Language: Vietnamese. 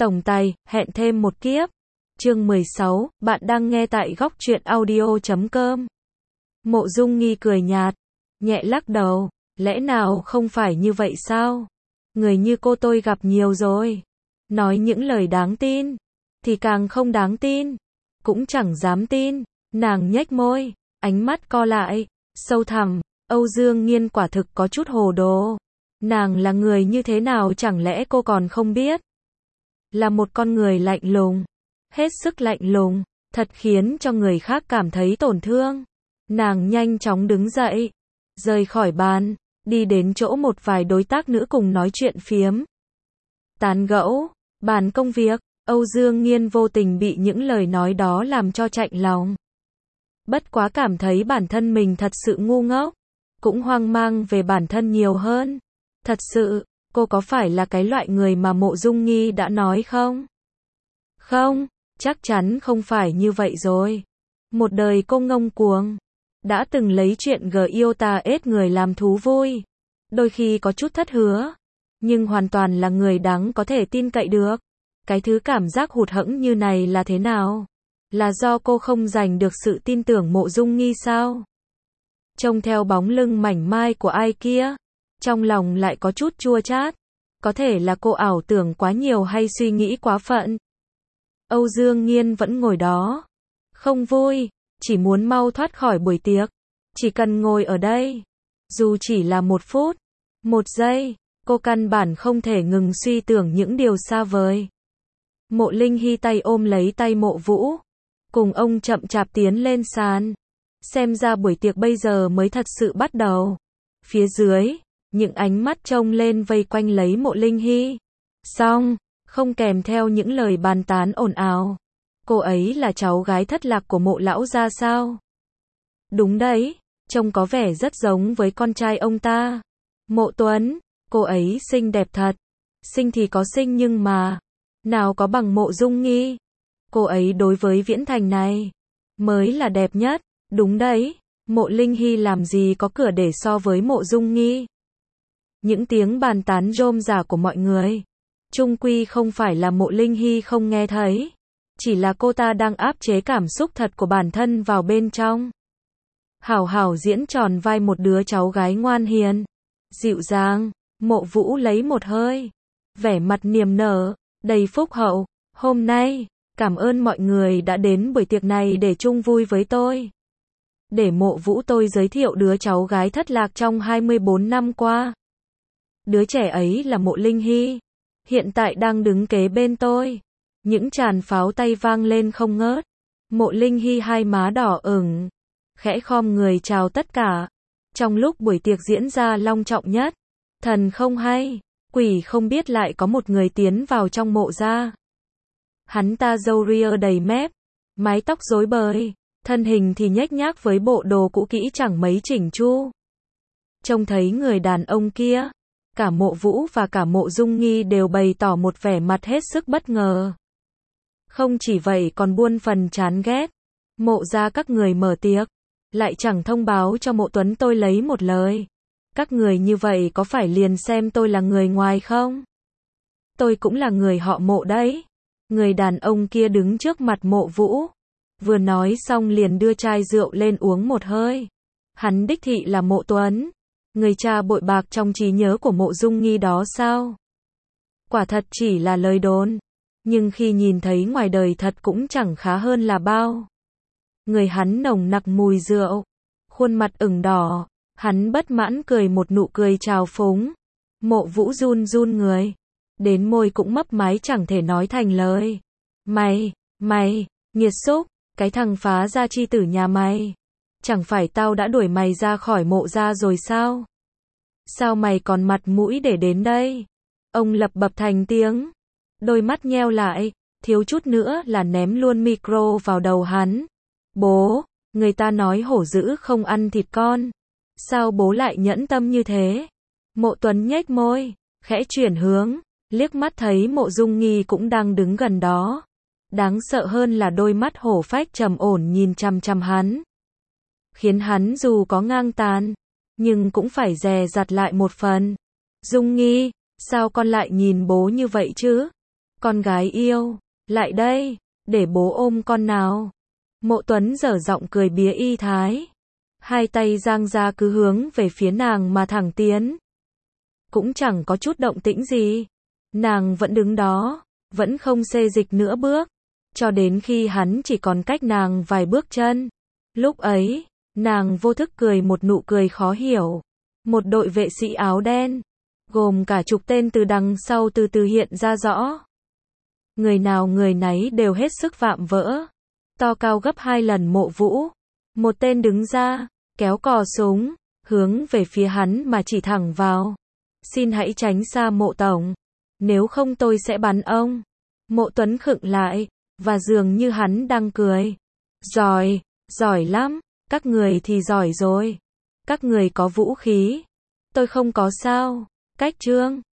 Tổng tài, hẹn thêm một kiếp. Chương 16, bạn đang nghe tại góc truyện audio.com. Mộ Dung Nghi cười nhạt, nhẹ lắc đầu, lẽ nào không phải như vậy sao? Người như cô tôi gặp nhiều rồi. Nói những lời đáng tin, thì càng không đáng tin. Cũng chẳng dám tin. Nàng nhếch môi, ánh mắt co lại, sâu thẳm. Âu Dương Nghiên quả thực có chút hồ đồ. Nàng là người như thế nào chẳng lẽ cô còn không biết? Là một con người lạnh lùng, hết sức lạnh lùng, thật khiến cho người khác cảm thấy tổn thương. Nàng nhanh chóng đứng dậy, rời khỏi bàn, đi đến chỗ một vài đối tác nữ cùng nói chuyện phiếm. Tán gẫu, bàn công việc, Âu Dương Nghiên vô tình bị những lời nói đó làm cho chạnh lòng. Bất quá cảm thấy bản thân mình thật sự ngu ngốc, cũng hoang mang về bản thân nhiều hơn. Thật sự, cô có phải là cái loại người mà Mộ Dung Nghi đã nói không? Không, chắc chắn không phải như vậy rồi. Một đời cô ngông cuồng, đã từng lấy chuyện yêu ta ết người làm thú vui. Đôi khi có chút thất hứa, nhưng hoàn toàn là người đáng có thể tin cậy được. Cái thứ cảm giác hụt hẫng như này là thế nào? Là do cô không giành được sự tin tưởng Mộ Dung Nghi sao? Trông theo bóng lưng mảnh mai của ai kia, trong lòng lại có chút chua chát. Có thể là cô ảo tưởng quá nhiều hay suy nghĩ quá phận. Âu Dương Nghiên vẫn ngồi đó, không vui, chỉ muốn mau thoát khỏi buổi tiệc. Chỉ cần ngồi ở đây, dù chỉ là 1 phút, 1 giây, cô căn bản không thể ngừng suy tưởng những điều xa vời. Mộ Linh Hy tay ôm lấy tay Mộ Vũ, cùng ông chậm chạp tiến lên sàn. Xem ra buổi tiệc bây giờ mới thật sự bắt đầu. Phía dưới, những ánh mắt trông lên vây quanh lấy Mộ Linh Hy. Xong, không kèm theo những lời bàn tán ồn ào. Cô ấy là cháu gái thất lạc của Mộ lão gia sao? Đúng đấy, trông có vẻ rất giống với con trai ông ta. Mộ Tuấn, cô ấy xinh đẹp thật. Xinh thì có xinh nhưng mà, nào có bằng Mộ Dung Nghi. Cô ấy đối với Viễn Thành này, mới là đẹp nhất. Đúng đấy, Mộ Linh Hy làm gì có cửa để so với Mộ Dung Nghi. Những tiếng bàn tán rôm rả của mọi người, chung quy không phải là Mộ Linh Hy không nghe thấy, chỉ là cô ta đang áp chế cảm xúc thật của bản thân vào bên trong. Hảo hảo diễn tròn vai một đứa cháu gái ngoan hiền, dịu dàng. Mộ Vũ lấy một hơi, vẻ mặt niềm nở, đầy phúc hậu. Hôm nay, cảm ơn mọi người đã đến buổi tiệc này để chung vui với tôi. Để Mộ Vũ tôi giới thiệu đứa cháu gái thất lạc trong 24 năm qua. Đứa trẻ ấy là Mộ Linh Hy, hiện tại đang đứng kế bên tôi. Những tràng pháo tay vang lên không ngớt. Mộ Linh Hy hai má đỏ ửng, khẽ khom người chào tất cả. Trong lúc buổi tiệc diễn ra long trọng nhất, thần không hay, quỷ không biết lại có một người tiến vào trong mộ gia. Hắn ta râu ria đầy mép, mái tóc rối bời, thân hình thì nhếch nhác với bộ đồ cũ kỹ chẳng mấy chỉnh chu. Trông thấy người đàn ông kia, cả Mộ Vũ và cả Mộ Dung Nghi đều bày tỏ một vẻ mặt hết sức bất ngờ. Không chỉ vậy còn buôn phần chán ghét. Mộ gia các người mở tiệc, lại chẳng thông báo cho Mộ Tuấn tôi lấy một lời. Các người như vậy có phải liền xem tôi là người ngoài không? Tôi cũng là người họ Mộ đấy. Người đàn ông kia đứng trước mặt Mộ Vũ, vừa nói xong liền đưa chai rượu lên uống một hơi. Hắn đích thị là Mộ Tuấn, người cha bội bạc trong trí nhớ của Mộ Dung Nghi đó sao? Quả thật chỉ là lời đồn, nhưng khi nhìn thấy ngoài đời thật cũng chẳng khá hơn là bao. Người hắn nồng nặc mùi rượu, khuôn mặt ửng đỏ, hắn bất mãn cười một nụ cười trào phúng. Mộ Vũ run run người, đến môi cũng mấp máy chẳng thể nói thành lời. Mày, nghiệt xúc, cái thằng phá gia chi tử nhà mày. Chẳng phải tao đã đuổi mày ra khỏi mộ gia rồi sao? Sao mày còn mặt mũi để đến đây? Ông lập bập thành tiếng, đôi mắt nheo lại, thiếu chút nữa là ném luôn micro vào đầu hắn. Bố, người ta nói hổ dữ không ăn thịt con. Sao bố lại nhẫn tâm như thế? Mộ Tuấn nhếch môi, khẽ chuyển hướng, liếc mắt thấy Mộ Dung Nghi cũng đang đứng gần đó. Đáng sợ hơn là đôi mắt hổ phách trầm ổn nhìn chằm chằm hắn, khiến hắn dù có ngang tàn, nhưng cũng phải dè dặt lại một phần. Dung Nghi, sao con lại nhìn bố như vậy chứ? Con gái yêu, lại đây, để bố ôm con nào. Mộ Tuấn dở giọng cười bía y thái. Hai tay giang ra cứ hướng về phía nàng mà thẳng tiến. Cũng chẳng có chút động tĩnh gì. Nàng vẫn đứng đó, vẫn không xê dịch nửa bước. Cho đến khi hắn chỉ còn cách nàng vài bước chân. Lúc ấy, nàng vô thức cười một nụ cười khó hiểu. Một đội vệ sĩ áo đen, gồm cả chục tên từ đằng sau từ từ hiện ra rõ. Người nào người nấy đều hết sức vạm vỡ. To cao gấp 2 lần Mộ Vũ. Một tên đứng ra, kéo cò súng, hướng về phía hắn mà chỉ thẳng vào. Xin hãy tránh xa Mộ tổng. Nếu không tôi sẽ bắn ông. Mộ Tuấn khựng lại, và dường như hắn đang cười. Giỏi, giỏi lắm, các người thì giỏi rồi. Các người có vũ khí. Tôi không có sao. Cách chương